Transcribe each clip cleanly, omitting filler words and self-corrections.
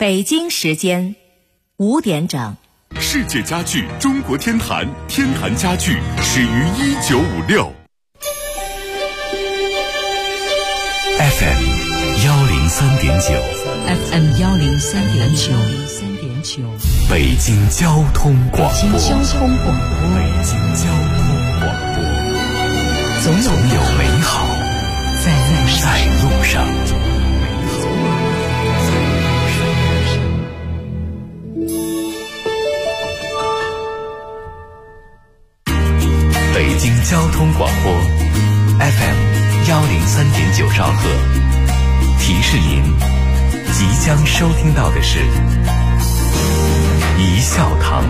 北京时间5点整。 世界家具中国天坛，天坛家具始于1956。FM 103.9，FM 103.9， 北京交通广播， 北京交通广播，总有美好在路上。 北京交通广播 FM 103.9兆赫，提示您即将收听到的是一笑堂。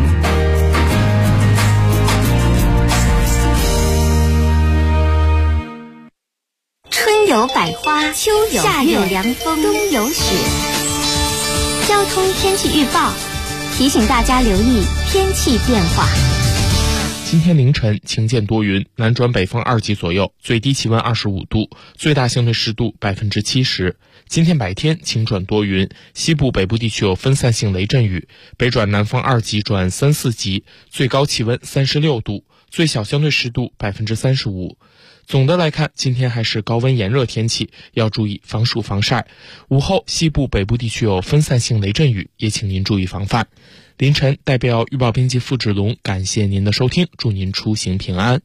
春有百花，秋有夏有凉风，冬有雪。交通天气预报提醒大家留意天气变化。 今天凌晨晴间多云，南转北风2级左右，最低气温25度，最大相对湿度70%。今天白天晴转多云，西部北部地区有分散性雷阵雨，北转南风2级转3、4级，最高气温36度，最小相对湿度35%。总的来看，今天还是高温炎热天气，要注意防暑防晒。午后西部北部地区有分散性雷阵雨，也请您注意防范。凌晨代表预报编辑付志龙感谢您的收听，祝您出行平安。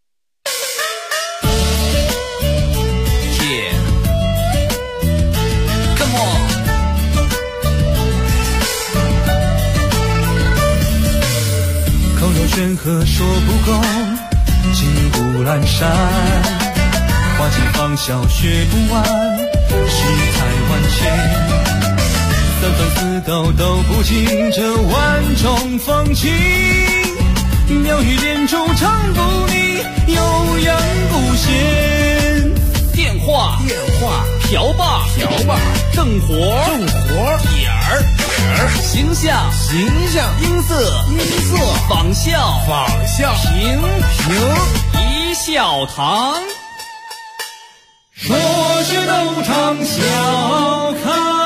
口若悬河说不够，金不阑珊，花尽芳笑学不完，世态万千，三番四道都不尽这万种风情，妙语连珠唱不腻，悠扬不闲。 电话瓢把正活点儿形象音色仿效评一笑堂， 说是斗场笑开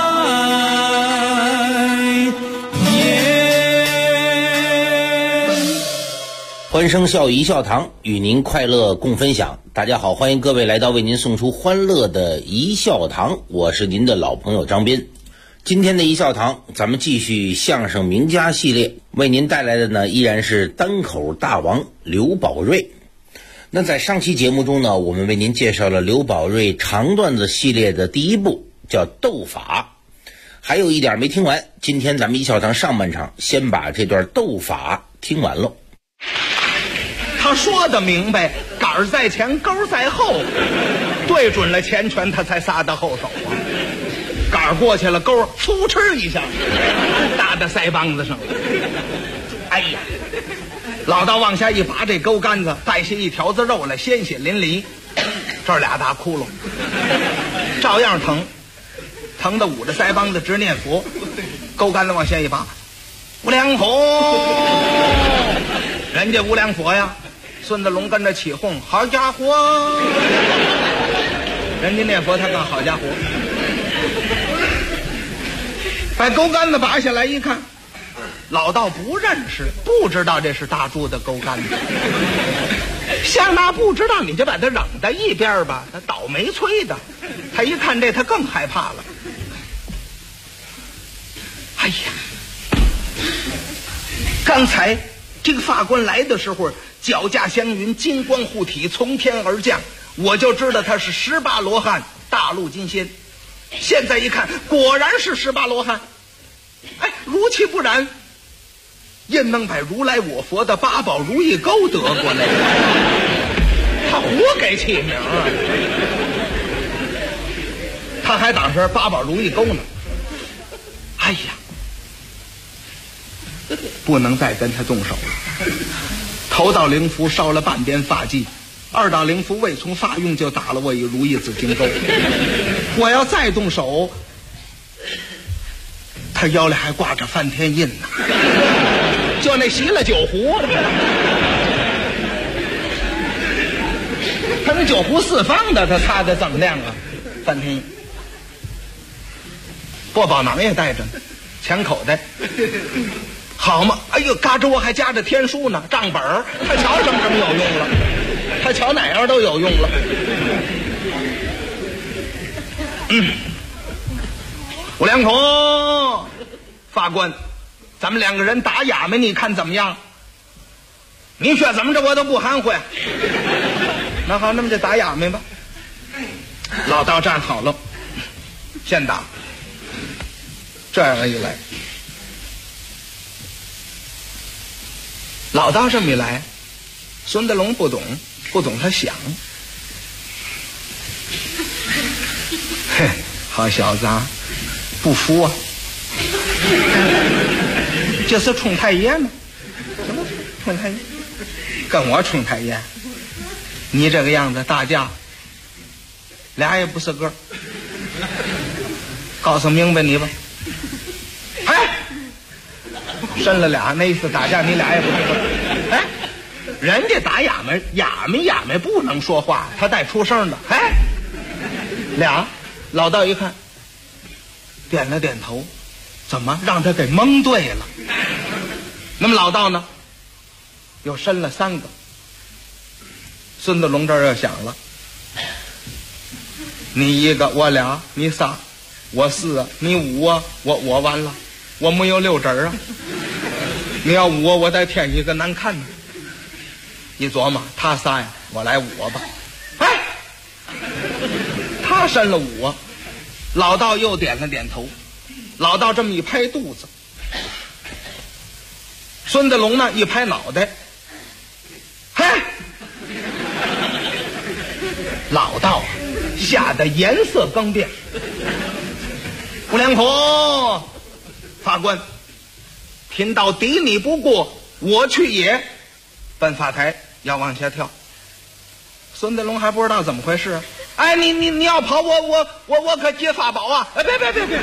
欢声笑语一笑堂，与您快乐共分享。大家好，欢迎各位来到为您送出欢乐的一笑堂，我是您的老朋友张斌。今天的一笑堂，咱们继续相声名家系列，为您带来的呢依然是单口大王刘宝瑞。那在上期节目中呢，我们为您介绍了刘宝瑞长段子系列的第一部，叫斗法。还有一点没听完，今天咱们一笑堂上半场先把这段斗法听完了。 他说的明白，杆儿在前钩在后，对准了前拳他才撒到后手啊，杆儿过去了，钩嗖哧一下打在腮帮子上了。哎呀，老道往下一拔这钩杆子，带下一条子肉来，鲜血淋漓，这儿俩大窟窿，照样疼得捂着腮帮子直念佛。钩杆子往下一拔，无量佛，人家无量佛呀，孙子龙跟着起哄，好家伙，人家念佛他更好家伙。把钩杆子拔下来一看，老道不认识，不知道这是大柱的钩杆子。像那不知道你就把他扔在一边吧，他倒霉催的。他一看这他更害怕了。哎呀，刚才这个法官来的时候，脚驾祥云，金光护体，从天而降，我就知道他是18罗汉，大陆金仙。现在一看，果然是18罗汉。哎，如其不然，焉能把如来我佛的八宝如意钩得过来？他胡给起名啊！他还当是八宝如意钩呢。哎呀，不能再跟他动手了。头道灵符烧了半边发髻，2道灵符未从发用就打了我一如意紫金钩。我要再动手，他腰里还挂着梵天印呢，就那习了酒壶，他那酒壶4方的，他擦的怎么亮啊？梵天印，薄宝囊也带着呢。 钱口袋。好嘛，哎呦，嘎吱窝还夹着天书呢，账本儿，他瞧什么有用了，他瞧哪样都有用了。吴良孔，法官，咱们两个人打哑巴，你看怎么样？你说怎么着我都不含糊呀。那好，那么就打哑巴吧。老道站好了，先打。这样一来，老道这么一来，孙德龙不懂他想，嘿，好小子啊，不服啊！这是冲太爷吗？什么冲太爷？跟我冲太爷？你这个样子打架，俩也不是个。告诉明白你吧。哎，伸了俩，那意思打架你俩也不是个。哎，人家打哑巴不能说话，他带出声的。哎，俩老道一看，点了点头，怎么让他给蒙对了？那么老道呢，又伸了3个。孙德龙这儿又想了，你1个，我2，你3，我4，你5啊，我完了，我没有6指啊。你要5，我再添一个难看呢。一琢磨，他3呀，我来5吧。哎，他伸了5，老道又点了点头。老道这么一拍肚子，孙德龙呢一拍脑袋，嘿，老道啊吓得颜色更变。吴良孔，法官，贫道抵你不过，我去也。奔法台要往下跳。孙德龙还不知道怎么回事啊！哎，你要跑，我可接法宝啊！哎，别！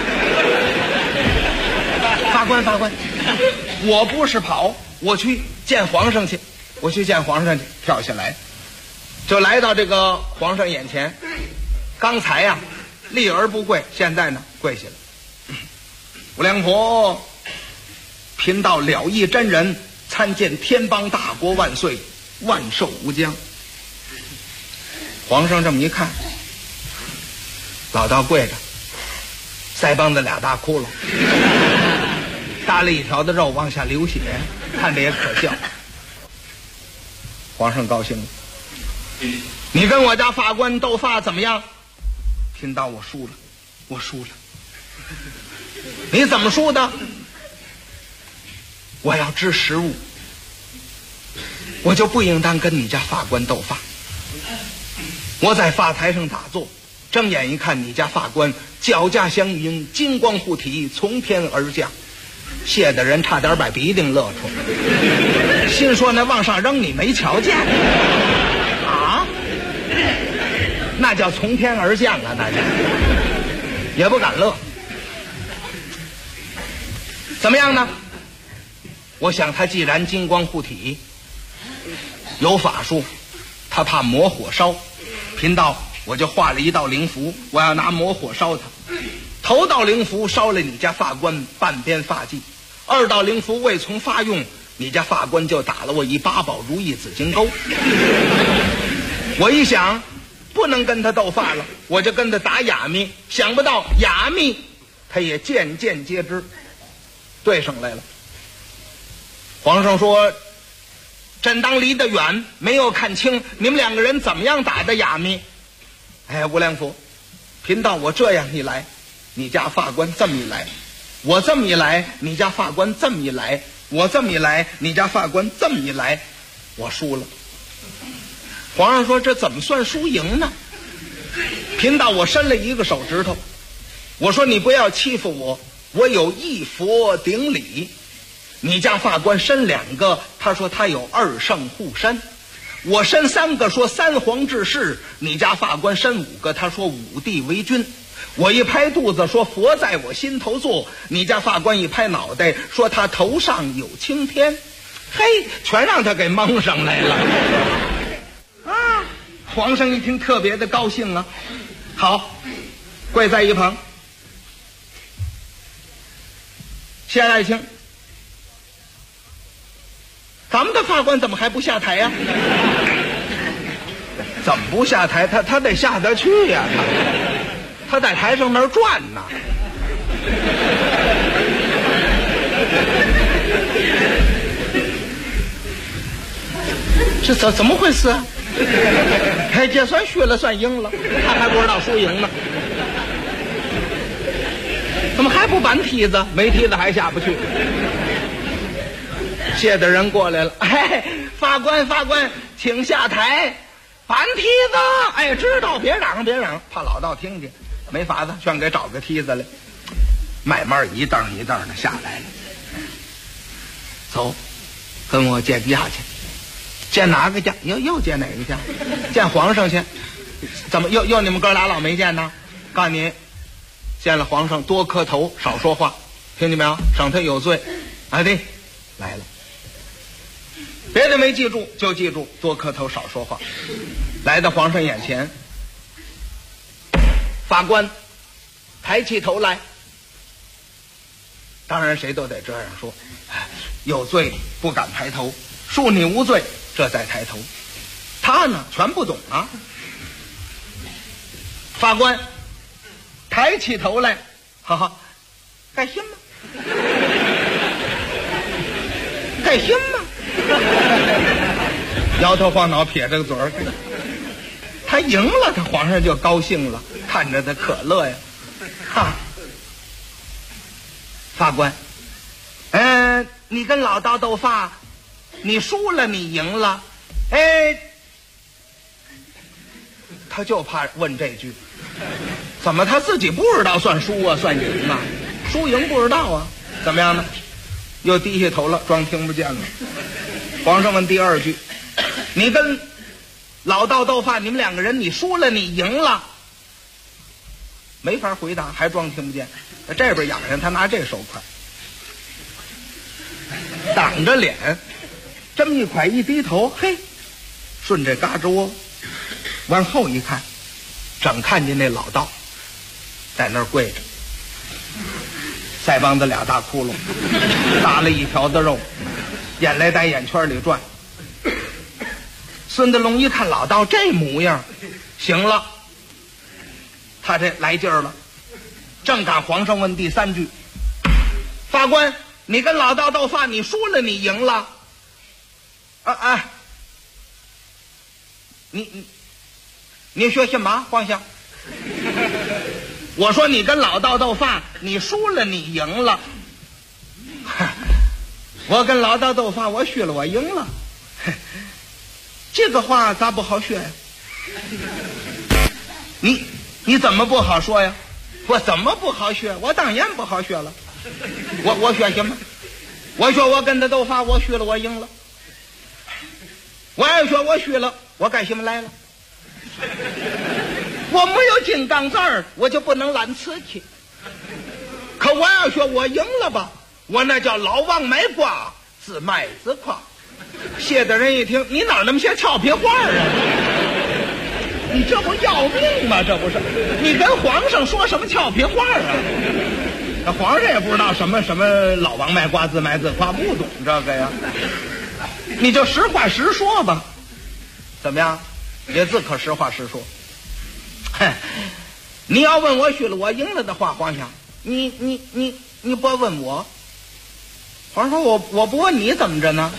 法官，我不是跑，我去见皇上去，跳下来，就来到这个皇上眼前。刚才呀，立而不跪，现在呢，跪下了。吴良孔，贫道了义真人，参见天邦大国万岁，万寿无疆。皇上这么一看，老道跪着，腮帮子2大窟窿，搭了一条的肉往下流血，看着也可笑。皇上高兴了，你跟我家法官斗法怎么样？贫道我输了。你怎么输的？我要知实物，我就不应当跟你家法官斗法。我在法台上打坐，睁眼一看，你家法官脚架祥云，金光护体，从天而降，谢的人差点把鼻涕乐出来。心说那往上扔你没瞧见啊？那叫从天而降啊，那叫也不敢乐。怎么样呢？我想他既然金光护体，有法术，他怕魔火烧。贫道我就画了1道灵符，我要拿魔火烧他。头道灵符烧了你家法官半边发髻，2道灵符未从发用，你家法官就打了我一8宝如意紫金钩。我一想不能跟他斗法了，我就跟他打哑谜，想不到哑谜他也渐渐皆知，对上来了。皇上说，朕当离得远，没有看清你们2个人怎么样打的哑谜。哎，吴良福，贫道我这样一来，你家法官这么一来，我这么一来，你家法官这么一来，我这么一来，你家法官这么一来，我输了。皇上说，这怎么算输赢呢？贫道我伸了1个手指头，我说你不要欺负我，我有一佛顶礼。你家法官伸2个，他说他有2圣护身。我伸3个，说3皇治世。你家法官伸5个，他说5帝为君。我一拍肚子，说佛在我心头坐。你家法官一拍脑袋，说他头上有青天。嘿，全让他给蒙上来了啊！皇上一听特别的高兴啊，好，跪在一旁。 谢爱卿，咱们的法官怎么还不下台呀？怎么不下台？他得下得去呀，他在台上那儿转呢。这怎么回事啊？这算虚了，算赢了，他还不知道输赢呢。怎么还不搬梯子？没梯子还下不去。谢的人过来了，哎，法官，请下台，搬梯子。哎，知道，别嚷，怕老道听见，没法子，全给找个梯子来，慢慢一蹬一蹬的下来了。走，跟我见驾去。见哪个驾？又见哪个驾？见皇上去。怎么又你们哥俩老没见呢？告诉你，见了皇上多磕头，少说话，听见没有？省他有罪。哎，对，来了。别的没记住，就记住多磕头，少说话。来到皇上眼前，法官抬起头来。当然谁都得这样说，有罪不敢抬头，恕你无罪，这再抬头。他呢全不懂啊。法官抬起头来，哈哈，该信吗？该信吗？摇头晃脑撇着个嘴儿。他赢了，他皇上就高兴了，看着他可乐呀。哈，法官，你跟老道斗法，你输了，你赢了，他就怕问这句，怎么他自己不知道算输啊，算赢啊？输赢不知道啊？怎么样呢？又低下头了，装听不见了。皇上问第二句，你跟老道斗法，你们两个人，你输了，你赢了，没法回答，还装听不见。这边仰上，他拿这手快挡着脸，这么一块一低头，嘿，顺着嘎吱窝往后一看，正看见那老道在那儿跪着，腮帮子俩大窟窿，搭了一条子肉，眼泪在眼圈里转。孙德龙一看老道这模样，行了，他这来劲儿了。正赶皇上问第三句，法官，你跟老道斗法，你输了，你赢了。你说什么，皇上？我说你跟老道斗法，你输了，你赢了。我跟老道斗法，我输了，我赢了。这个话咋不好学呀？你怎么不好说呀？我怎么不好学？我当然不好学了。我学什么？我说我跟他斗法，我输了，我赢了。我要说我输了，我干什么来了？我没有金刚钻儿，我就不能揽瓷器。可我要说我赢了吧，我那叫老王卖瓜，自卖自夸。谢的人一听，你哪那么些俏皮话啊？你这不要命吗？这不是你跟皇上说什么俏皮话啊？那皇上也不知道什么老王卖瓜自卖自夸，不懂这个呀。你就实话实说吧，怎么样？也自可实话实说。你要问我输了我赢了的话，皇上，你不问我。皇上说我不问你怎么着呢？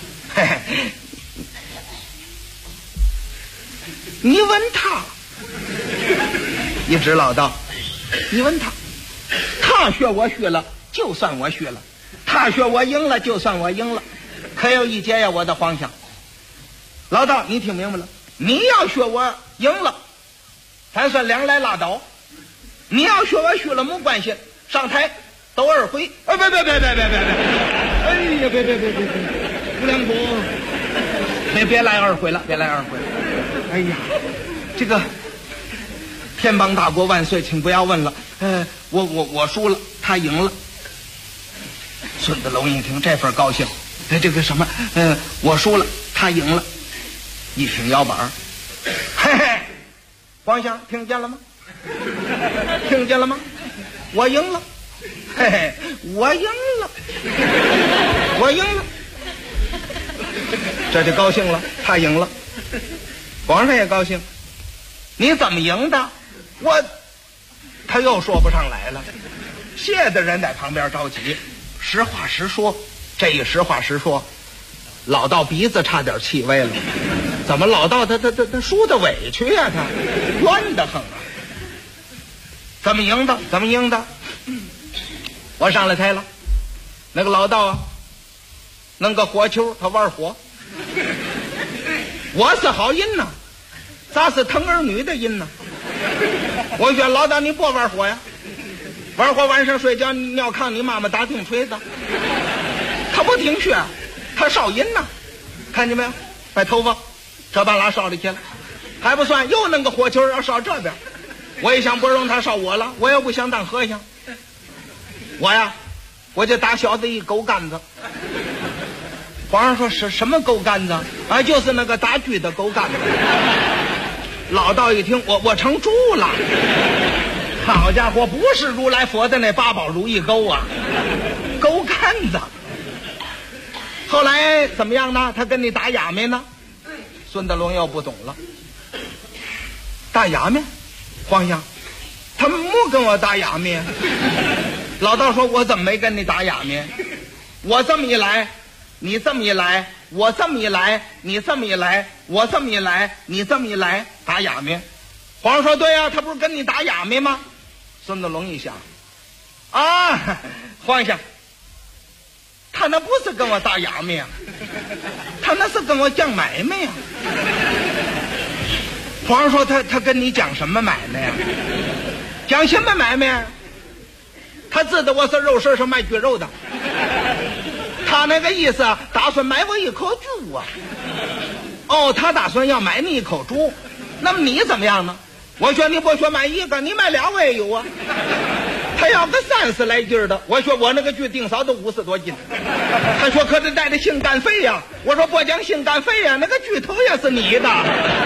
你问他，一指老道，你问他，他说我输了，就算我输了；他说我赢了，就算我赢了。可有一节呀，我的皇上，老道，你听明白了？你要说我赢了，咱算两来拉倒；你要说我输了，没关系，上台斗二回。别！哎呀，别！不良国，别来二回了，别来二回了。哎呀，这个天邦大国万岁，请不要问了。我输了，他赢了。孙子龙一听这份高兴，这个什么，我输了，他赢了。一挺腰板，嘿嘿，皇上听见了吗？听见了吗？我赢了。 嘿嘿，我赢了，我赢了，这就高兴了，他赢了，皇上也高兴。你怎么赢的？他又说不上来了，谢的人在旁边着急。实话实说，这一实话实说，老道鼻子差点气歪了。怎么老道他输的委屈呀、他冤得很啊！怎么赢的？怎么赢的？我上了台了，那个老道啊，弄个火球，他玩火。我是好人呐，咋是疼儿女的人呢？我说老道你不玩火呀，玩火晚上睡觉尿炕，你妈妈打听锤子。他不听劝，他烧人呐，看见没有？把头发这把拉烧里去了，还不算，又弄个火球要烧这边。我一想不容他烧我了，我也不想当和尚。我就打小子一狗杆子。皇上说是什么狗杆子啊？就是那个打锯的狗杆子。老道一听，我成猪了。好家伙，不是如来佛的那八宝如意钩啊，狗杆子。后来怎么样呢？他跟你打哑谜呢？孙德龙又不懂了。打哑谜？皇上，他没跟我打哑谜。老道说，我怎么没跟你打哑谜？我这么一来，你这么一来，我这么一来，你这么一来，我这么一来，你这么一来，打哑谜。皇上说，对呀、他不是跟你打哑谜吗？孙德龙一想，啊，皇上，他那不是跟我打哑谜啊，他那是跟我讲买卖呀。皇上说，他跟你讲什么买卖呀？讲什么买卖？他知道我是肉市上卖猪肉的，他那个意思啊，打算买我一口猪啊。哦，他打算要买你一口猪，那么你怎么样呢？我说你不说买一个，你买俩我也有啊。他要个30来斤的，我说我那个猪顶少都50多斤。他说可得带着性干肺呀。我说不讲性干肺呀，那个猪头也是你的。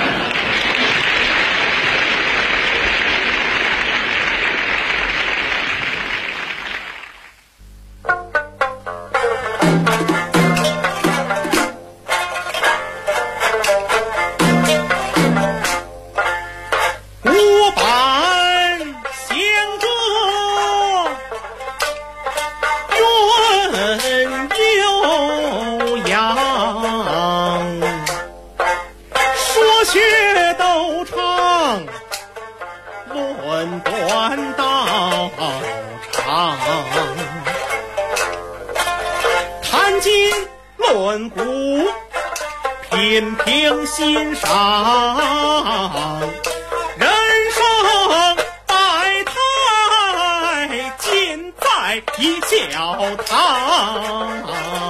论古，品评欣赏，人生百态尽在一教堂。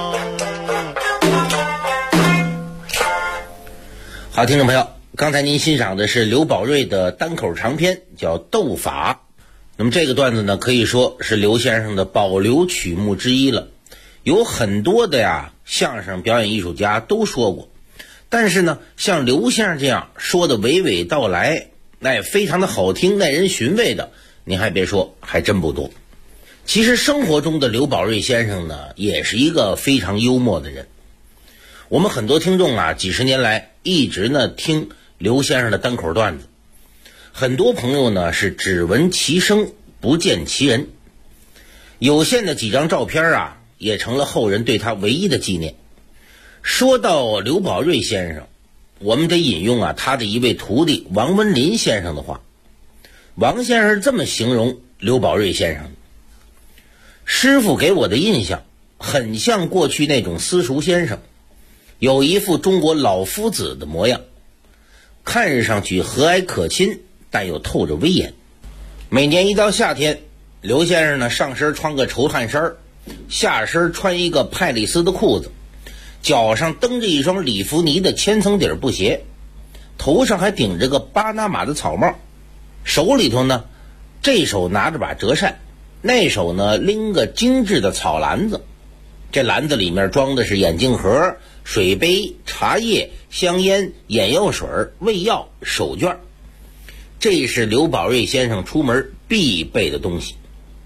好，听众朋友，刚才您欣赏的是刘宝瑞的单口长篇，叫《斗法》。那么这个段子呢，可以说是刘先生的保留曲目之一了。有很多的相声表演艺术家都说过，但是呢，像刘先生这样说的娓娓道来，非常的好听，耐人寻味的，您还别说，还真不多。其实生活中的刘宝瑞先生呢，也是一个非常幽默的人。我们很多听众几十年来一直呢听刘先生的单口段子，很多朋友呢是只闻其声不见其人，有限的几张照片也成了后人对他唯一的纪念。说到刘宝瑞先生，我们得引用他的一位徒弟王文林先生的话。王先生是这么形容刘宝瑞先生的：师傅给我的印象很像过去那种私塾先生，有一副中国老夫子的模样，看上去和蔼可亲，但又透着威严。每年一到夏天，刘先生呢上身穿个绸汗衫，下身穿一个派丽丝的裤子，脚上蹬着一双里弗尼的千层底布鞋，头上还顶着个巴拿马的草帽，手里头呢这手拿着把折扇，那手呢拎个精致的草篮子，这篮子里面装的是眼镜盒、水杯、茶叶、香烟、眼药水、胃药、手绢。这是刘宝瑞先生出门必备的东西。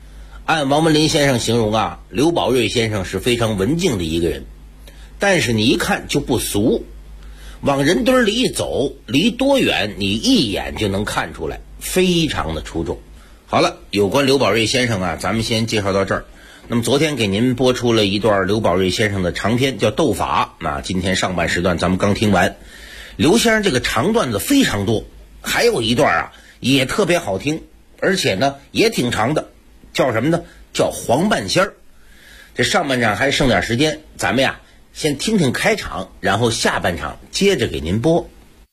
按王文林先生形容啊，刘宝瑞先生是非常文静的一个人，但是你一看就不俗，往人堆里一走，离多远你一眼就能看出来，非常的出众。好了，有关刘宝瑞先生啊，咱们先介绍到这儿。那么昨天给您播出了一段刘宝瑞先生的长篇叫《斗法》，那今天上半时段咱们刚听完。刘先生这个长段子非常多，还有一段啊也特别好听，而且呢也挺长的，叫什么呢？叫黄半仙儿。这上半场还剩点时间，咱们呀先听听开场，然后下半场接着给您播。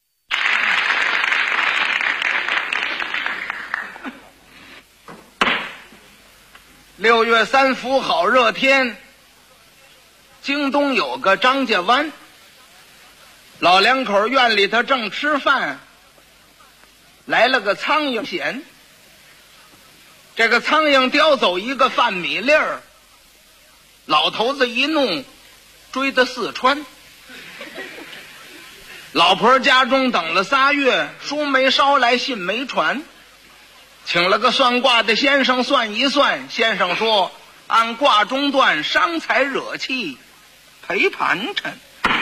6月3伏好热天，京东有个张家湾，老两口院里头正吃饭，来了个苍蝇衔。这个苍蝇叼走一个饭米粒儿，老头子一怒，追到四川。老婆家中等了3月，书没捎来，信没传，请了个算卦的先生算一算，先生说按卦中断，伤财惹气，赔盘缠。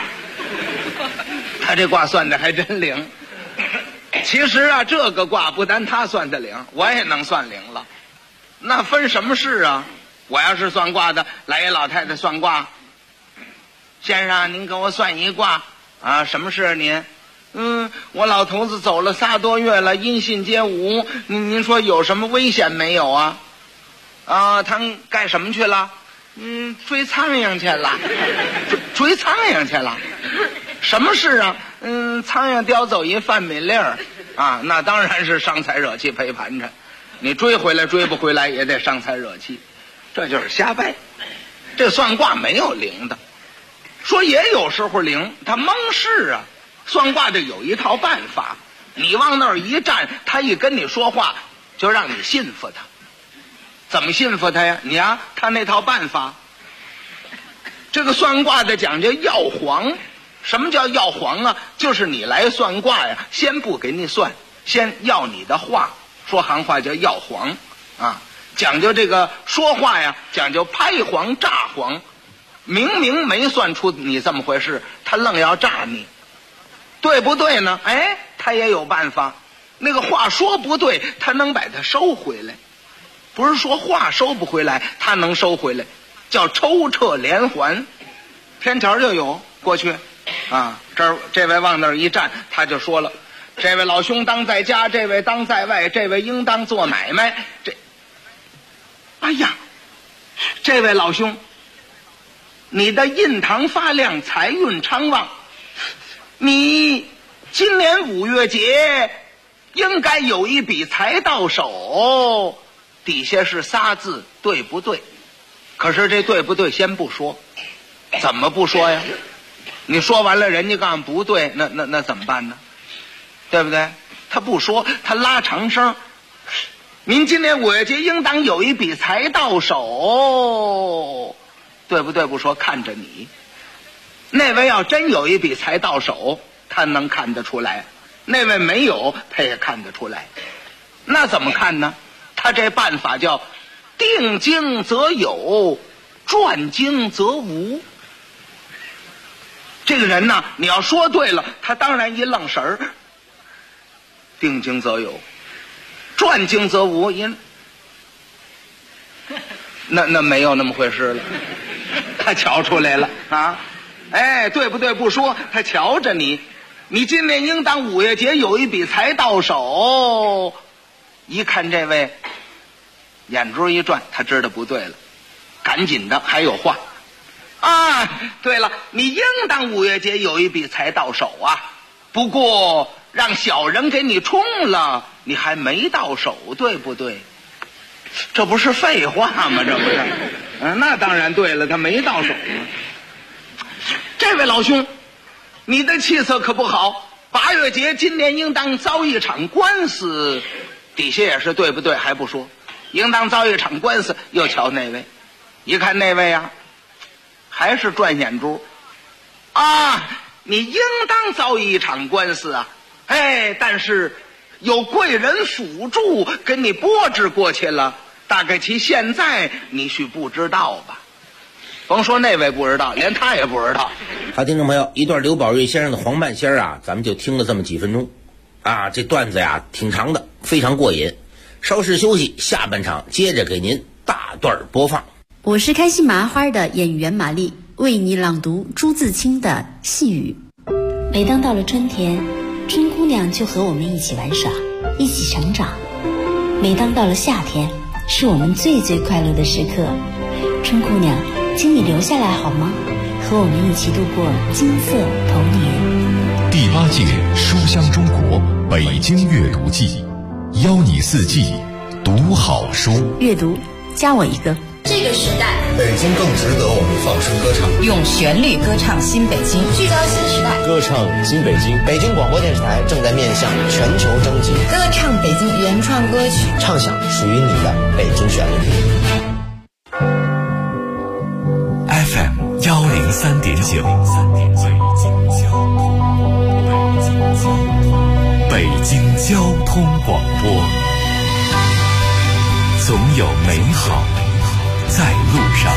他这卦算的还真灵。其实啊，这个卦不单他算的灵，我也能算灵了。那分什么事啊？我要是算卦的，来一老太太算卦，先生您给我算一卦啊，什么事啊您？我老头子走了3多月了，音信皆无，您说有什么危险没有啊？他干什么去了？追苍蝇去了。追苍蝇去了？什么事啊？苍蝇叼走一饭米粒儿啊，那当然是伤财惹气赔盘缠。你追回来追不回来也得伤财惹气，这就是瞎掰。这算卦没有灵的，说也有时候灵，他蒙事啊。算卦的有一套办法，你往那儿一站，他一跟你说话，就让你信服他。怎么信服他呀？你啊，他那套办法，这个算卦的讲究要黄。什么叫要黄啊？就是你来算卦呀，先不给你算，先要你的话，说行话叫要黄啊。讲究这个说话呀，讲究拍黄炸黄，明明没算出你这么回事，他愣要炸你，对不对呢？他也有办法。那个话说不对，他能把它收回来。不是说话收不回来，他能收回来，叫抽撤连环。天桥就有过去啊，这位往那儿一站，他就说了，这位老兄当在家，这位当在外，这位应当做买卖。哎呀，这位老兄，你的印堂发亮，财运昌旺，你今年5月节应该有一笔财到手。底下是仨字，对不对？可是这对不对先不说，怎么不说呀？你说完了，人家告诉不对，那怎么办呢？对不对？他不说，他拉长声。您今年5月节应当有一笔财到手，对不对？不说，看着你。那位要真有一笔财到手，他能看得出来；那位没有，他也看得出来。那怎么看呢？他这办法叫定经则有，转经则无。这个人呢，你要说对了，他当然一愣神儿。定经则有，转经则无，那没有那么回事了。他瞧出来了啊！对不对？不说，他瞧着你。你今年应当5月节有一笔财到手。一看这位眼珠一转，他知道不对了，赶紧的还有话啊！对了，你应当5月节有一笔财到手啊，不过让小人给你冲了，你还没到手，对不对？这不是废话吗？这不是？那当然对了，他没到手呢。这位老兄，你的气色可不好，8月节今年应当遭一场官司。底下也是对不对？还不说，应当遭一场官司。又瞧那位，一看那位啊，还是转眼珠啊！你应当遭一场官司啊！但是有贵人辅助，给你拨置过去了。 大概其现在你许不知道吧？甭说那位不知道，连他也不知道。 好，听众朋友，一段刘宝瑞先生的黄半仙啊，咱们就听了这么几分钟啊，这段子呀挺长的，非常过瘾。稍事休息，下半场接着给您大段播放。 我是开心麻花的演员马丽，为你朗读朱自清的《细雨》。每当到了春天，春姑娘就和我们一起玩耍，一起成长。每当到了夏天，是我们最最快乐的时刻。春姑娘，请你留下来好吗？和我们一起度过金色童年。 第8届书香中国北京阅读季，邀你四季读好书。 阅读，加我一个。 这个时代， 北京更值得我们放声歌唱， 用旋律歌唱新北京，聚焦新时代， 歌唱新北京。北京广播电视台正在面向全球征集， 歌唱北京原创歌曲， 唱响属于你的北京旋律。 FM 103.9，北京交通广播，总有美好在路上。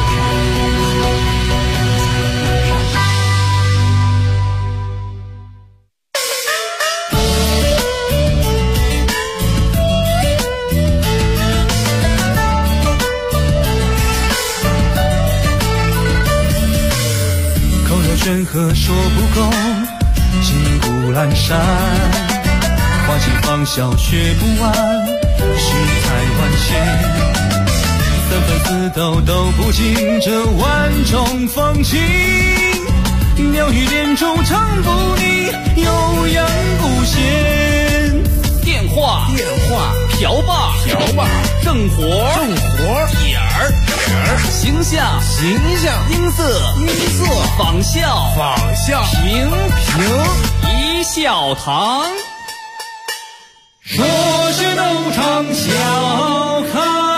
口若悬河说不够，金谷阑珊，花期芳笑学不完，世态万千。三分四斗都不尽这万种风情，鸟语连珠唱不腻，悠扬不闲。 电话瓢把正活点儿形象音色仿效平一笑堂， 说学逗唱笑开。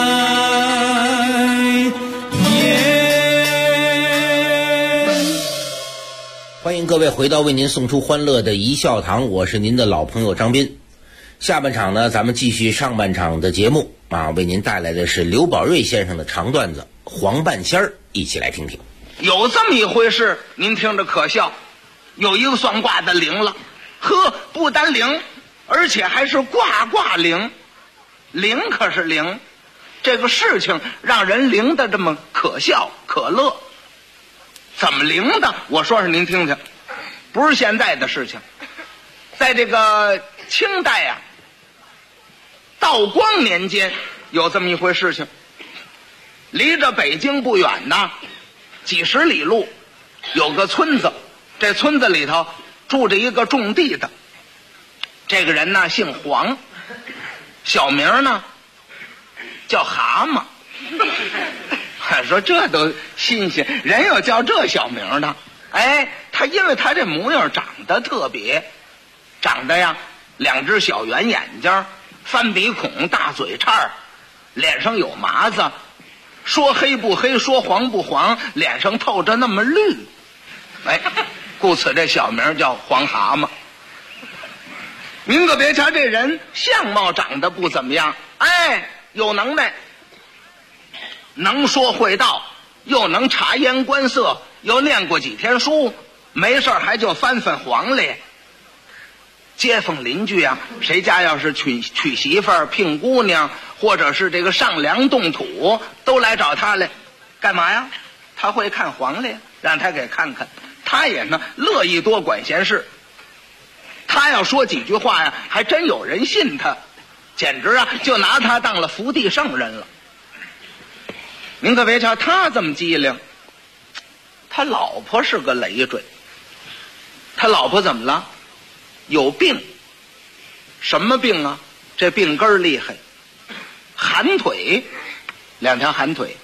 欢迎各位回到为您送出欢乐的一笑堂，我是您的老朋友张斌。下半场呢，咱们继续上半场的节目啊，为您带来的是刘宝瑞先生的长段子《黄半仙儿》，一起来听听。 有这么一回事，您听着可笑。有一个算卦的灵了，呵，不单灵，而且还是卦灵，灵可是灵，这个事情让人灵的这么可笑可乐。怎么灵的？我说说您听听，不是现在的事情，在这个清代啊，道光年间有这么一回事情。离着北京不远呢，几十里路有个村子，这村子里头住着一个种地的，这个人呢姓黄，小名呢叫蛤蟆。说这都新鲜，人有叫这小名的。哎，他因为他这模样长得特别，长得呀两只小圆眼睛，翻鼻孔，大嘴叉，脸上有麻子，说黑不黑，说黄不黄，脸上透着那么绿。哎，故此这小名叫黄蛤蟆。您可别瞧这人相貌长得不怎么样，哎，有能耐，能说会道，又能察言观色，又念过几天书，没事还就翻翻黄历。街坊邻居啊，谁家要是娶媳妇儿、聘姑娘，或者是这个上梁动土，都来找他来，干嘛呀？他会看黄历，让他给看看。他也呢乐意多管闲事。他要说几句话呀，还真有人信他，简直啊就拿他当了福地圣人了。您可别瞧他这么机灵，他老婆是个累赘。他老婆怎么了？有病。什么病啊？这病根儿厉害，寒腿，两条寒腿。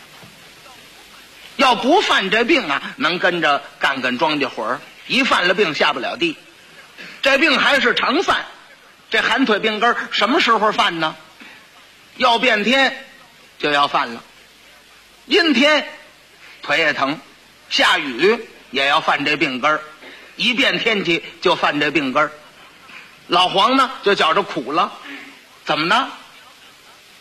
要不犯这病啊，能跟着干庄稼活儿，一犯了病下不了地。这病还是常犯，这寒腿病根什么时候犯呢？要变天就要犯了，阴天腿也疼，下雨也要犯这病根，一变天气就犯这病根。老黄呢就觉着苦了，怎么呢？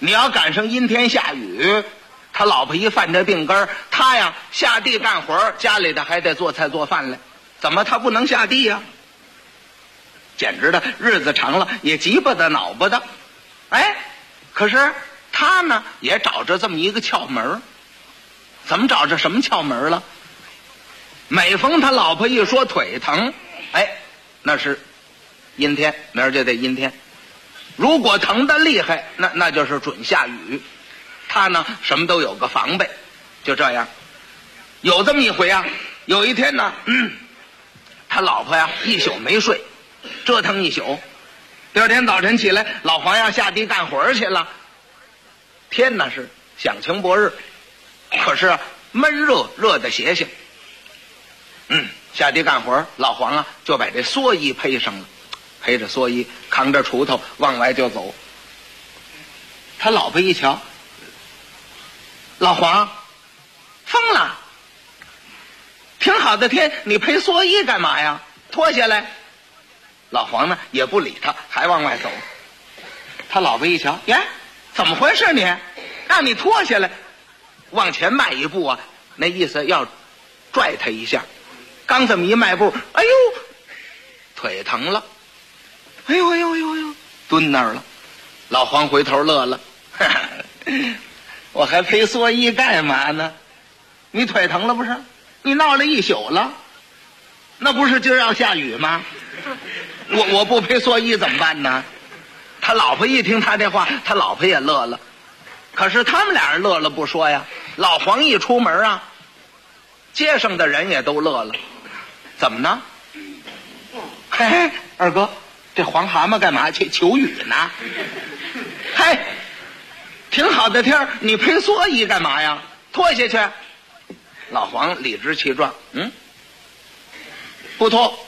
你要赶上阴天下雨，他老婆一犯这病根，他呀下地干活，家里的还得做菜做饭来，怎么他不能下地呀？简直的日子长了也急巴的恼巴的。哎，可是他呢也找着这么一个窍门。怎么找着什么窍门了？每逢他老婆一说腿疼，哎，那是阴天，明儿就得阴天。如果疼得厉害，那就是准下雨。他呢什么都有个防备，就这样。有这么一回啊，有一天呢，他老婆呀一宿没睡，折腾一宿。第二天早晨起来，老黄呀下地干活去了。天呢是响晴博日，可是闷热，热的邪性。下地干活，老黄啊就把这蓑衣披上了，披着蓑衣，扛着锄头往外就走。他老婆一瞧，老黄疯了，挺好的天，你披蓑衣干嘛呀？脱下来。老黄呢也不理他，还往外走。他老婆一瞧，呀，怎么回事你？让你脱下来。往前迈一步啊，那意思要拽他一下。刚这么一迈步，哎呦，腿疼了，哎呦哎呦哎呦哎呦，蹲那儿了。老黄回头乐了，呵呵，我还披蓑衣干嘛呢？你腿疼了不是？你闹了一宿了，那不是今儿要下雨吗？我不披蓑衣怎么办呢？他老婆一听他这话，他老婆也乐了。可是他们俩人乐了不说呀，老黄一出门啊，街上的人也都乐了。怎么呢？嘿，二哥，这黄蛤蟆干嘛去求雨呢？嘿，挺好的天，你披蓑衣干嘛呀？脱下去。老黄理直气壮，不脱，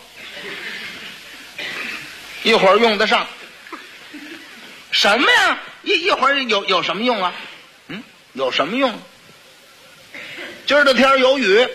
一会儿用得上。什么呀？一会儿有什么用啊？有什么用？今儿的天有雨。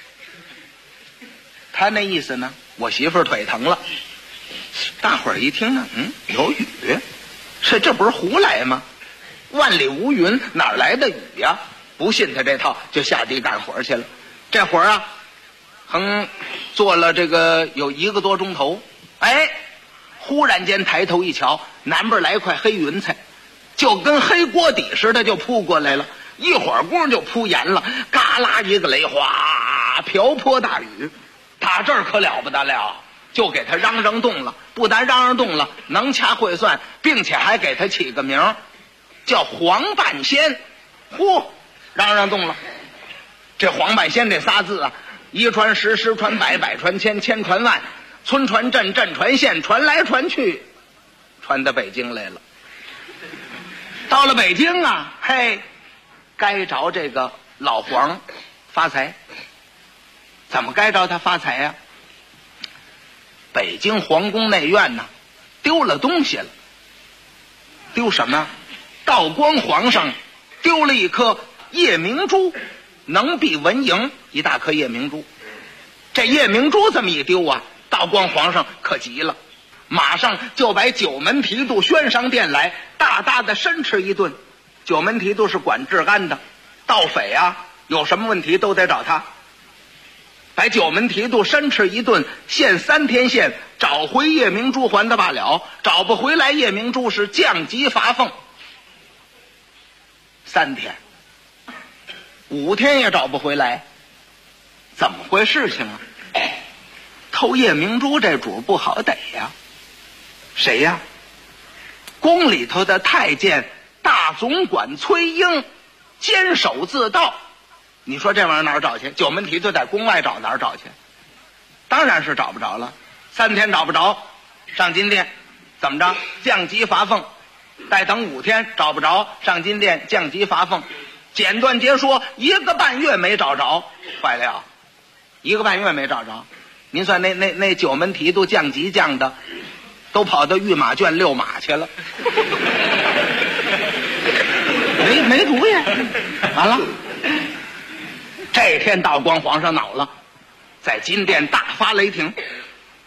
他那意思呢，我媳妇儿腿疼了。大伙儿一听呢，有雨，这不是胡来吗？万里无云，哪来的雨呀？不信他这套，就下地干活去了。这活啊，做了这个有1个多钟头。哎，忽然间抬头一瞧，南边来块黑云彩，就跟黑锅底似的就扑过来了。一会儿功夫就扑严了，嘎啦一个雷，哗，瓢泼大雨。打这儿可了不得了，就给他嚷嚷动了。不但嚷嚷动了，能掐会算，并且还给他起个名叫黄半仙。嚷嚷动了。这黄半仙这仨字啊，一传十，十传百，百传千，千传万，村传镇，镇传县，传来传去，传到北京来了。到了北京啊，嘿，该着这个老黄发财。怎么该着他发财呀？北京皇宫内院呢，丢了东西了。丢什么？道光皇上丢了一颗夜明珠，能比文莹，一大颗夜明珠。这夜明珠这么一丢啊，道光皇上可急了，马上就把九门提督宣上殿来，大大的申斥一顿。九门提督是管治安的，盗匪啊有什么问题都得找他。把九门提督申斥一顿，限3天限，找回夜明珠还的罢了，找不回来夜明珠是降级罚俸。3天5天也找不回来，怎么回事情啊？偷夜明珠这主不好逮呀。谁呀？宫里头的太监大总管崔英，监守自盗。你说这玩意儿哪儿找去？九门提督在宫外找，哪儿找去？当然是找不着了。3天找不着，上金殿，怎么着？降级罚俸。再等5天找不着，上金殿降级罚俸。简短截说，1个半月没找着，坏了，1个半月没找着。您算那九门提督降级降的，都跑到御马圈遛马去了，没主意。完了。这天道光皇上恼了，在金殿大发雷霆，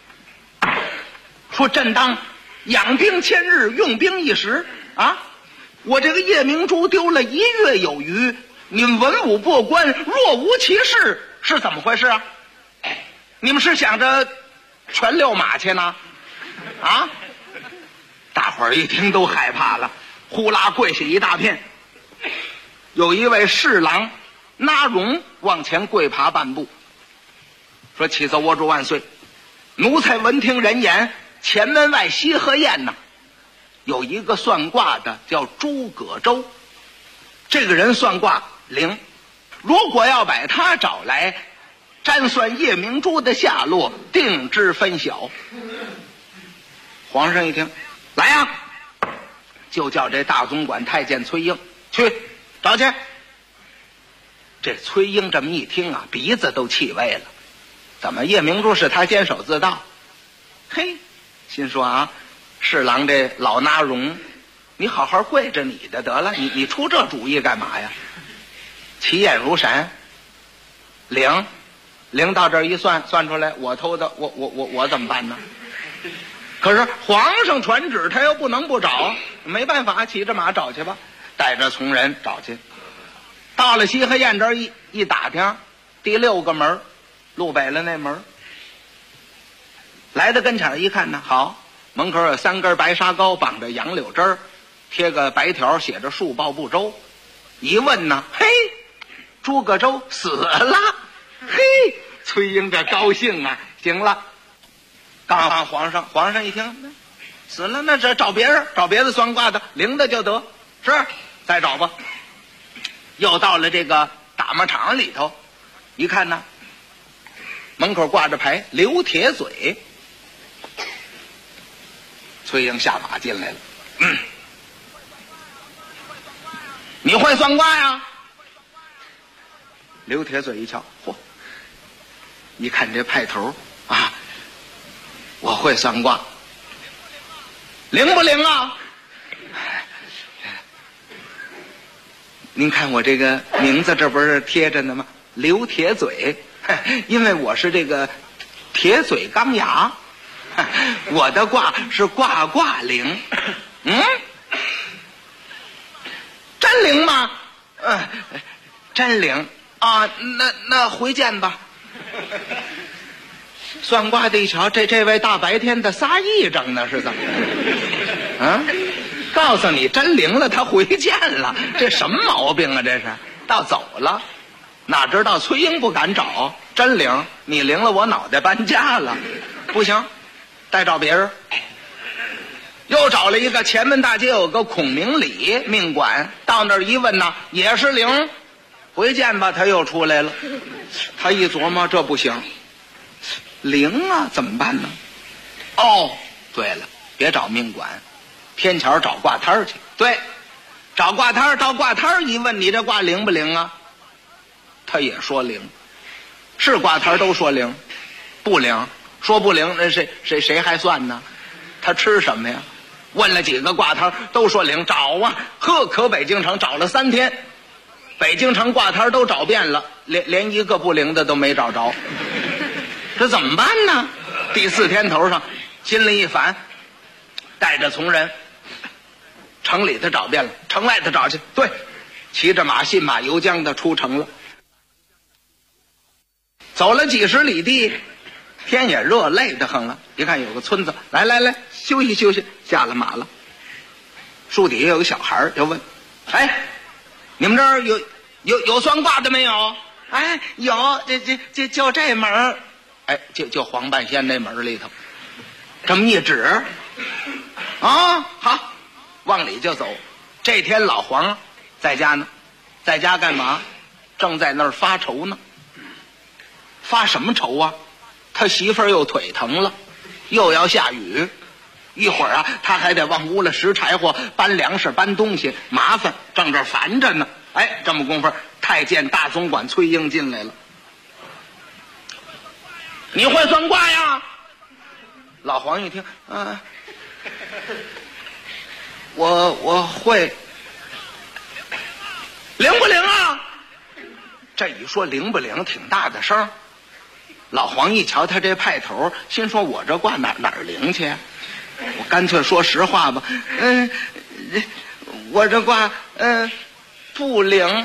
说朕当养兵千日，用兵一时啊！ 我这个夜明珠丢了1月有余，你们文武过关若无其事，是怎么回事啊？你们是想着全遛马去呢？啊！大伙儿一听都害怕了，呼啦跪下一大片。有一位侍郎纳荣往前跪爬半步，说：“启奏倭主万岁，奴才闻听人言，前门外西河宴呢，有一个算卦的叫诸葛周，这个人算卦灵，如果要把他找来，占算夜明珠的下落，定知分晓。”皇上一听，来呀，就叫这大总管太监崔英去找去。这崔英这么一听啊，鼻子都气歪了，怎么夜明珠是他监守自盗？嘿，心说啊，侍郎这老纳荣，你好好跪着你的得了，你出这主意干嘛呀？其眼如闪，灵到这儿一算出来，我偷的，我怎么办呢？可是皇上传旨，他又不能不找，没办法，骑着马找去吧，带着从人找去。到了西河宴这儿一打听，第6个门，路北了那门。来到跟前一看呢，好，门口有3根白沙膏，绑着杨柳枝儿，贴个白条，写着恕报不周。一问呢，嘿，诸葛周死了。嘿，崔英这高兴啊，行了。刚喊皇上一听死了，那这找别的算卦的灵的就得，是再找吧。又到了这个打麻场里头，一看呢，门口挂着牌刘铁嘴。崔英下马进来了，你会算卦呀？刘铁嘴一瞧，嚯，一看这派头啊，我会算卦，灵不灵啊？您看我这个名字这不是贴着呢吗？刘铁嘴，因为我是这个铁嘴钢牙，我的卦是卦灵。真灵吗？真灵啊！那回见吧。算卦的一瞧，这位大白天的撒癔症呢，是怎么的？啊，告诉你真灵了，他回见了，这什么毛病啊？这是倒走了，哪知道崔英不敢找，真灵，你灵了，我脑袋搬家了，不行，再找别人。又找了一个前门大街有个孔明礼命馆，到那儿一问呢，也是灵，回见吧，他又出来了。他一琢磨，这不行，灵啊，怎么办呢？哦，对了，别找命馆，天桥找卦摊去。对，找卦摊，到卦摊一问，你这卦灵不灵啊？他也说灵，是卦摊都说灵，不灵，说不灵，那谁还算呢？他吃什么呀？问了几个卦摊都说灵，找啊，呵，可北京城找了3天，北京城卦摊都找遍了，连一个不灵的都没找着，这怎么办呢？第4天头上，心里一烦，带着从人，城里头找遍了，城外头找去。对，骑着马信马由缰的出城了，走了几十里地，天也热，累得很了。一看有个村子，来，休息休息，下了马了。树底下有个小孩就问：“哎，你们这儿有算卦的没有？”“哎，有，这就这门。”哎，就黄半仙那门里头，这么一指，啊，好，往里就走。这天老黄在家呢，在家干嘛？正在那儿发愁呢。发什么愁啊？他媳妇儿又腿疼了，又要下雨，一会儿啊，他还得往屋里拾柴火、搬粮食、搬东西，麻烦，正这烦着呢。哎，这么功夫，太监大总管崔英进来了。你会算卦呀？老黄一听，我会。灵不灵啊？这一说灵不灵，挺大的声。老黄一瞧他这派头，心说我这卦哪儿灵去？我干脆说实话吧， 我这卦不灵。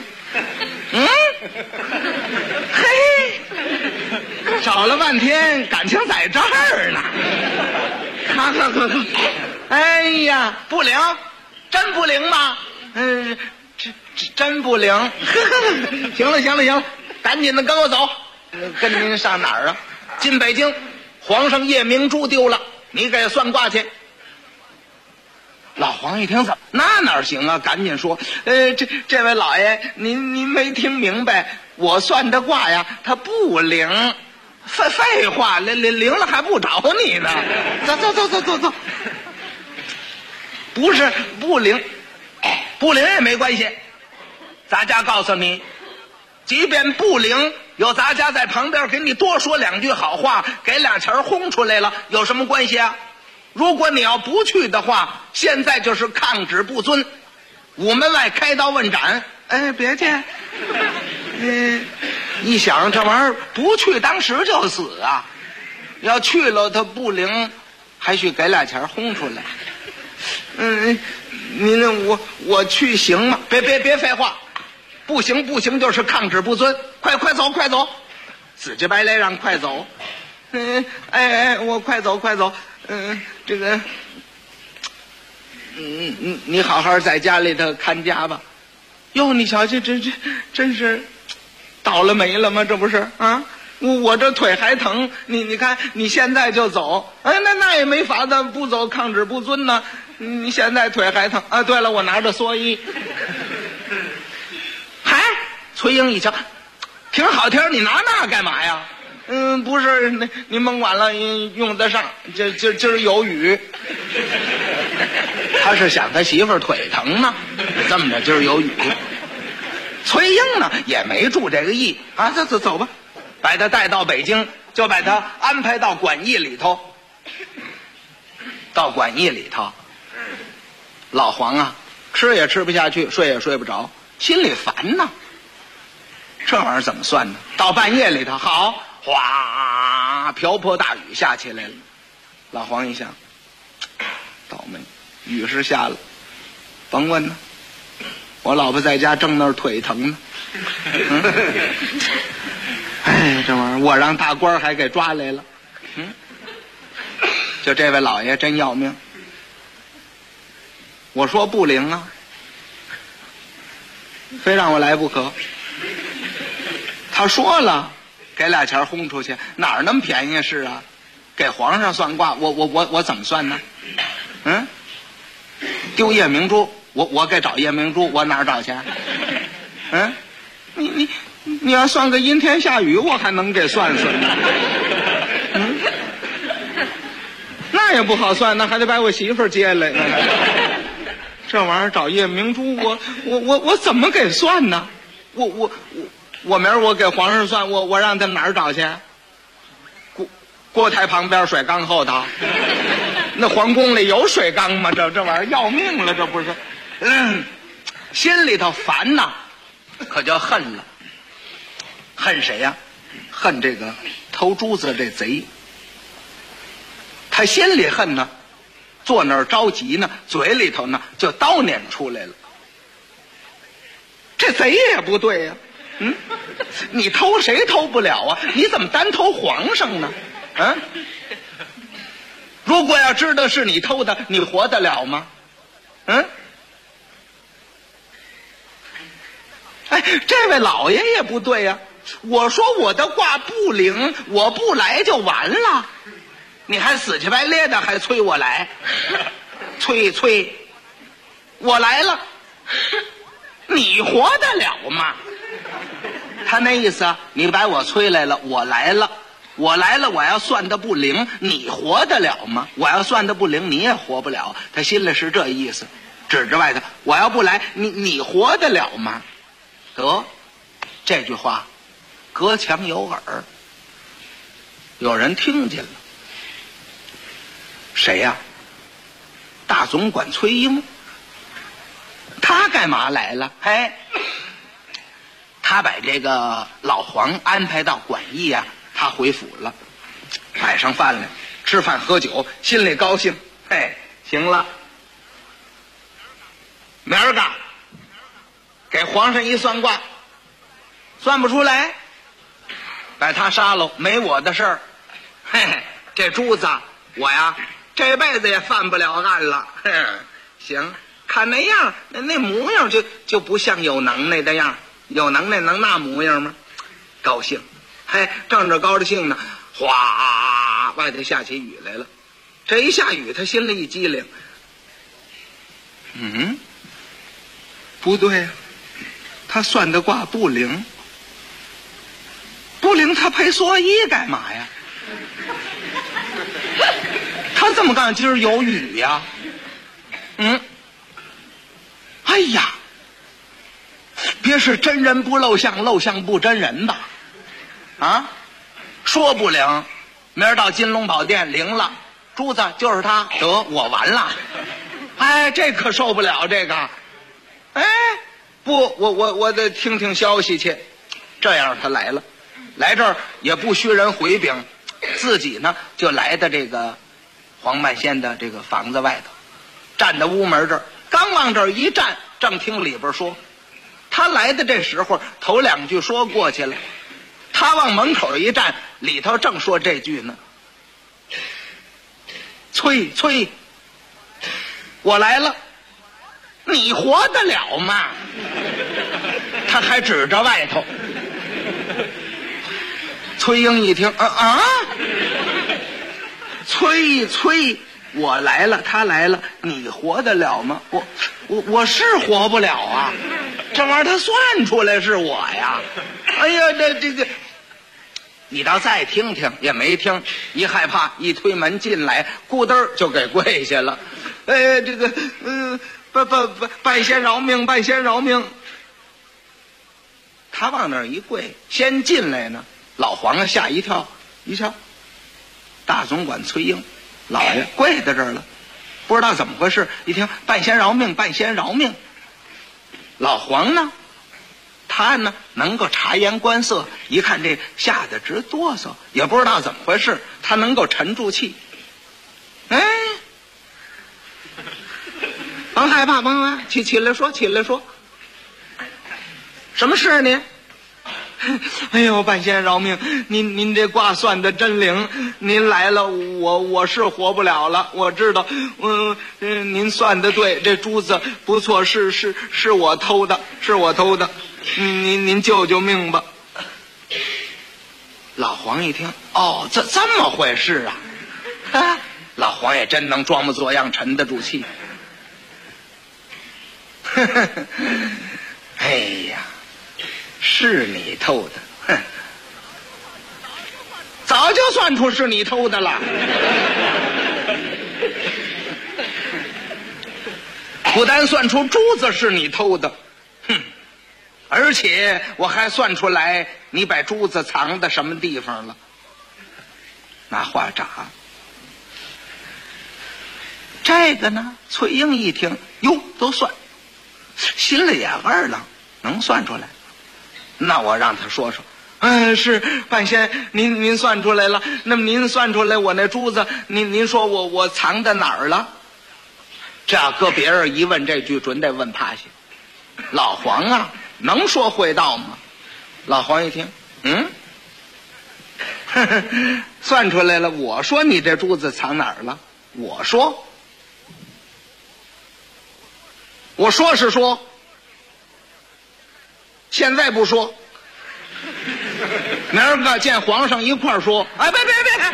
嘿，找了半天，感情在这儿呢。看，哎呀，不灵，真不灵吗？真不灵。行了，赶紧的跟我走。跟您上哪儿啊？进北京，皇上夜明珠丢了，你给算卦去。老黄一听，怎么那哪行啊？赶紧说，这位老爷，您没听明白，我算的卦呀，它不灵。废话，灵了还不找你呢。走。不是不灵，不灵也没关系。咱家告诉你，即便不灵，有咱家在旁边给你多说两句好话，给俩钱轰出来了，有什么关系啊？如果你要不去的话，现在就是抗旨不遵，午门外开刀问斩。别去。一想这玩意儿不去当时就死啊，要去了他不灵，还需给俩钱轰出来。您我去行吗？别废话，不行就是抗旨不遵，快走，死乞白赖让快走。我快走。这个，你好好在家里头看家吧。哟，你瞧这真是倒了霉了吗？这不是啊？我这腿还疼，你看你现在就走，那也没法子，不走抗旨不遵呢。你现在腿还疼啊？对了，我拿着蓑衣。嗨，崔英一瞧，挺好听，你拿那干嘛呀？不是，您甭管了，用得上。今儿有雨，他是想他媳妇儿腿疼呢，这么着，今儿有雨。崔英呢也没注这个意啊，走吧，把他带到北京，就把他安排到馆驿里头。到馆驿里头，老黄啊，吃也吃不下去，睡也睡不着，心里烦呢。这玩意儿怎么算呢？到半夜里头，好。哗，瓢泼大雨下起来了。老黄一想，倒霉，雨是下了，甭问呢，我老婆在家正那儿腿疼呢。这玩意儿我让大官还给抓来了。就这位老爷真要命。我说不灵啊，非让我来不可。他说了，给俩钱轰出去，哪儿那么便宜是啊？给皇上算卦，我怎么算呢？丢夜明珠，我给找夜明珠，我哪儿找去？你要算个阴天下雨，我还能给算算呢。那也不好算，那还得把我媳妇儿接来。这玩意儿找夜明珠，我怎么给算呢？我明儿我给皇上算，我让他哪儿找去？锅台旁边水缸后头。那皇宫里有水缸吗？这玩意儿要命了，这不是？心里头烦呐，可就恨了。恨谁呀？恨这个偷珠子这贼。他心里恨呢，坐那儿着急呢，嘴里头呢就叨念出来了。这贼也不对呀。你偷谁偷不了啊？你怎么单偷皇上呢？如果要知道是你偷的，你活得了吗？这位老爷也不对呀。我说我的卦不灵，我不来就完了，你还死乞白咧的还催我来，催我来了，你活得了吗？他那意思啊，你把我催来了，我来了，我要算的不灵，你活得了吗？我要算的不灵，你也活不了。他心里是这意思，指着外头，我要不来，你活得了吗？得，这句话隔墙有耳，有人听见了。谁呀？大总管崔英。他干嘛来了？他把这个老黄安排到馆驿啊，他回府了，摆上饭来，吃饭喝酒，心里高兴。行了， 明儿个给皇上一算卦，算不出来，把他杀了，没我的事儿。嘿嘿，这珠子我呀这辈子也犯不了案了。行，看那样，那模样就不像有能耐的样，有能耐能那模样吗？高兴，嘿，正着高兴呢，哗，外头下起雨来了。这一下雨，他心里一激灵，不对呀，他算的卦不灵，不灵，他配蓑衣干嘛呀？他这么干，今儿有雨呀。哎呀，别是真人不露相，露相不真人吧？啊，说不灵，明儿到金龙宝殿灵了，珠子就是他，得我完了。哎，这可受不了这个。哎，不，我得听听消息去。这样他来了，来这儿也不需人回禀，自己呢就来到这个黄半仙的这个房子外头，站在屋门这儿，刚往这儿一站，正听里边说。他来的这时候，头两句说过去了，他往门口一站，里头正说这句呢。崔，我来了，你活得了吗？他还指着外头。崔英一听，崔，我来了，他来了，你活得了吗？我是活不了啊，这玩意儿他算出来是我呀。哎呀，这个，你倒再听听也没听，一害怕一推门进来，咕噔就给跪下了。这个半仙饶命，半仙饶命。他往那儿一跪，先进来呢，老黄啊吓一跳，一瞧，大总管崔英老爷跪在这儿了，不知道怎么回事，一听半仙饶命，半仙饶命。老黄呢，他呢能够察言观色，一看这吓得直哆嗦，也不知道怎么回事，他能够沉住气。甭害怕，甭害怕，起来说，什么事呢？哎呦，半仙饶命，您这卦算的真灵，您来了，我是活不了了，我知道，您算的对，这珠子不错，是我偷的，是我偷的，您救救命吧。老黄一听，哦，这么回事啊！老黄也真能装模作样，沉得住气。哎呀，是你偷的，哼，早就算出是你偷的了。不单算出珠子是你偷的，而且我还算出来你把珠子藏在什么地方了。拿话札，这个呢，崔英一听，哟，都算，心里也二愣，能算出来。那我让他说说。是半仙，您算出来了。那么您算出来我那珠子，您说我藏在哪儿了？这要搁别人一问这句，准得问趴下。老黄啊，能说会道吗？老黄一听，算出来了。我说你这珠子藏哪儿了？我说是说，现在不说，明儿个见皇上一块儿说。哎，别，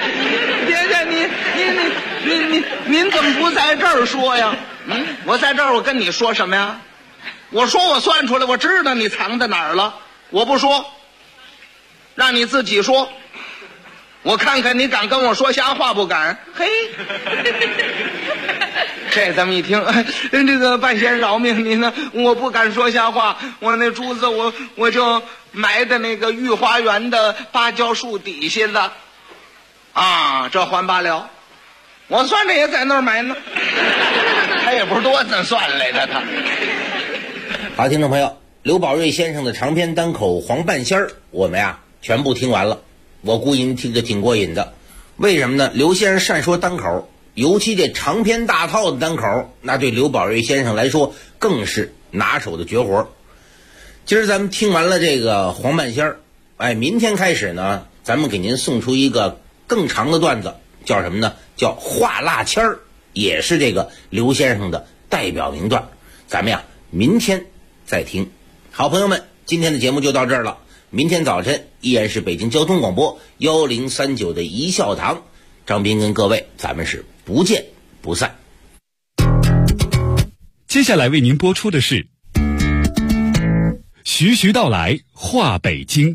您怎么不在这儿说呀？我在这儿，我跟你说什么呀？我说我算出来，我知道你藏在哪儿了，我不说，让你自己说，我看看你敢跟我说瞎话不敢？嘿。这咱们一听，这个半仙饶命您呢，我不敢说瞎话，我那珠子我就埋在那个御花园的芭蕉树底下的，这还罢了，我算着也在那儿埋呢，他也不是多能算来的他。 好，听众朋友，刘宝瑞先生的长篇单口《黄半仙儿》，我们呀全部听完了，我估计您听着挺过瘾的。为什么呢？刘先生善说单口， 尤其这长篇大套的单口，那对刘宝瑞先生来说更是拿手的绝活。今儿咱们听完了这个黄半仙儿，明天开始呢，咱们给您送出一个更长的段子，叫什么呢？叫画蜡签儿，也是这个刘先生的代表名段。咱们呀，明天再听。好朋友们，今天的节目就到这儿了。明天早晨依然是北京交通广播1039的一笑堂，张斌跟各位咱们是不见不散。 接下来为您播出的是徐徐道来话北京。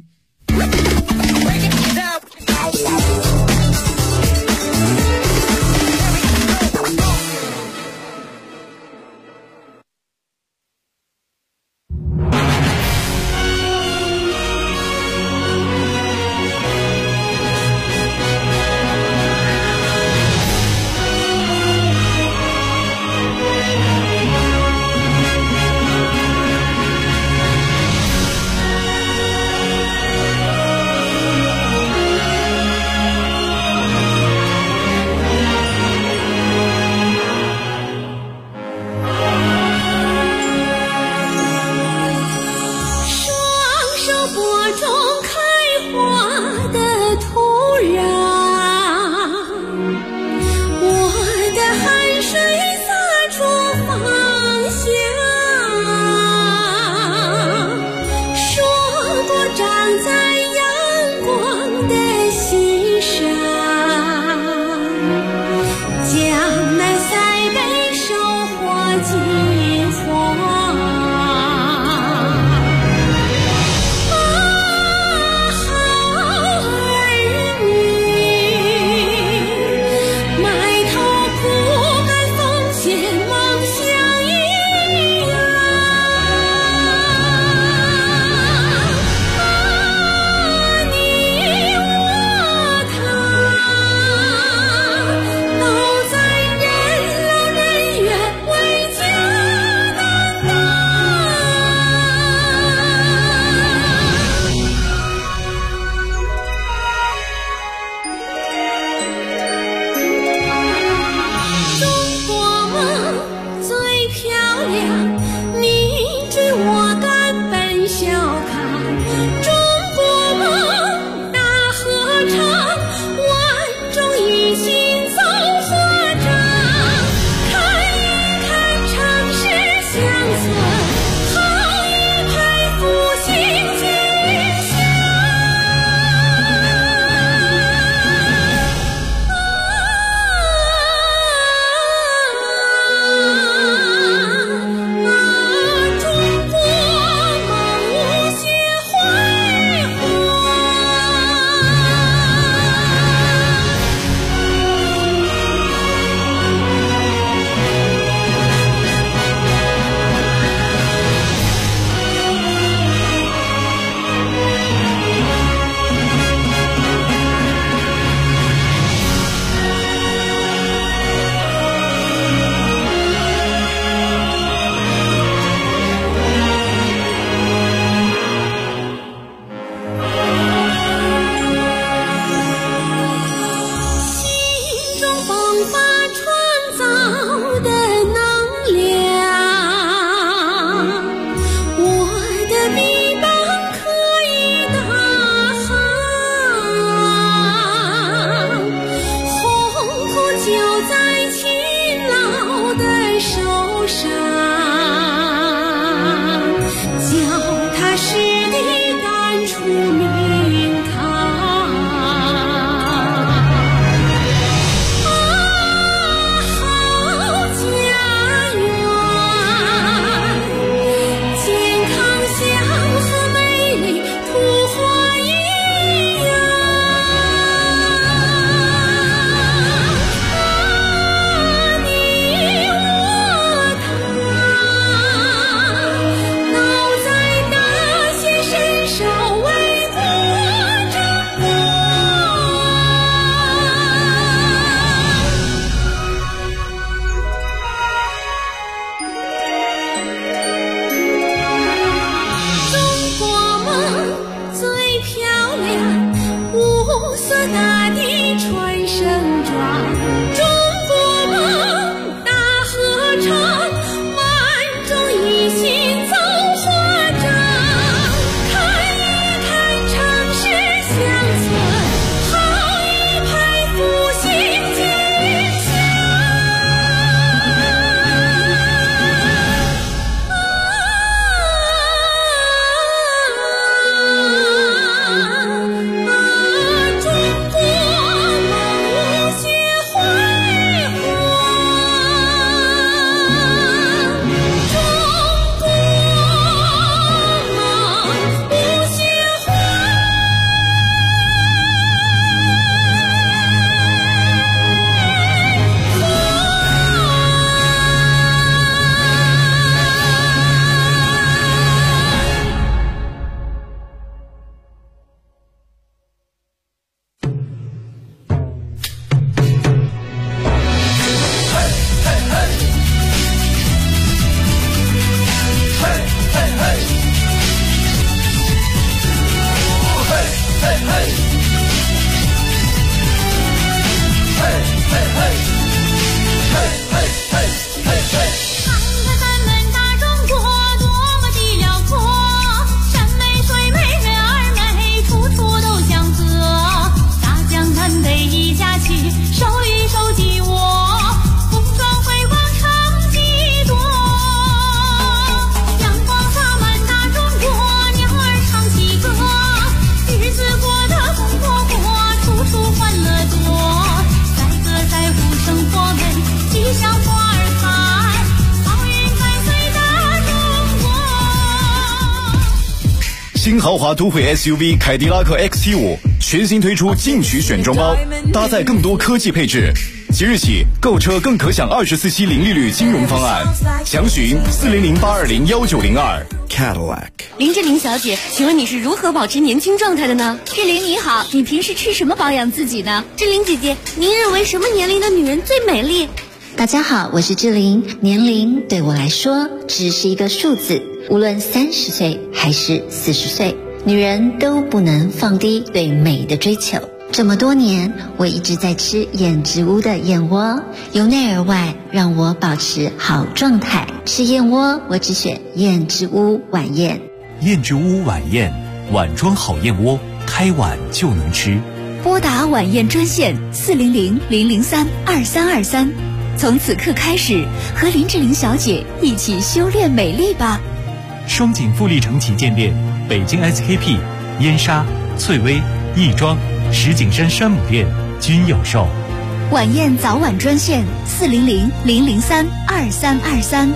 色大地传盛装，中国新豪华都会 SUV 凯迪拉克 XT5 全新推出进取选装包，搭载更多科技配置。即日起购车更可享24期零利率金融方案，详询400-820-1902。 Cadillac。 林志玲小姐，请问你是如何保持年轻状态的呢？ 志玲你好，你平时吃什么保养自己呢？ 志玲姐姐，您认为什么年龄的女人最美丽？ 大家好，我是志玲。年龄对我来说只是一个数字，无论30岁还是40岁，女人都不能放低对美的追求。这么多年，我一直在吃燕之屋的燕窝，由内而外让我保持好状态。吃燕窝，我只选燕之屋晚宴。 燕之屋晚宴，碗装好燕窝，开碗就能吃。 拨打晚宴专线400-003-2323，从此刻开始，和林志玲小姐一起修炼美丽吧。 双井富力城旗舰店、北京 SKP、燕莎、翠微、亦庄、石景山山姆店均有售。 晚宴早晚专线400-003-2323，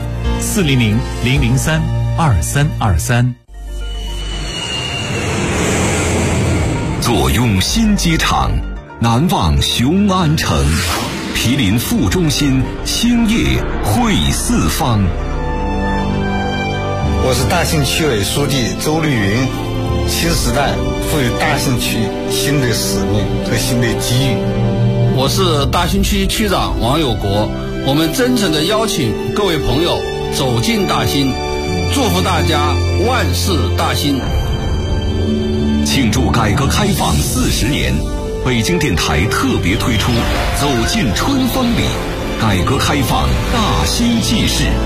400-003-2323。 坐拥新机场，难忘雄安城，毗邻副中心，兴业汇四方。 我是大兴区委书记周绿云。新时代赋予大兴区新的使命和新的机遇。 我是大兴区区长王有国，我们真诚地邀请各位朋友走进大兴，祝福大家万事大兴。 庆祝改革开放40年，北京电台特别推出《走进春风里》，改革开放大兴纪事。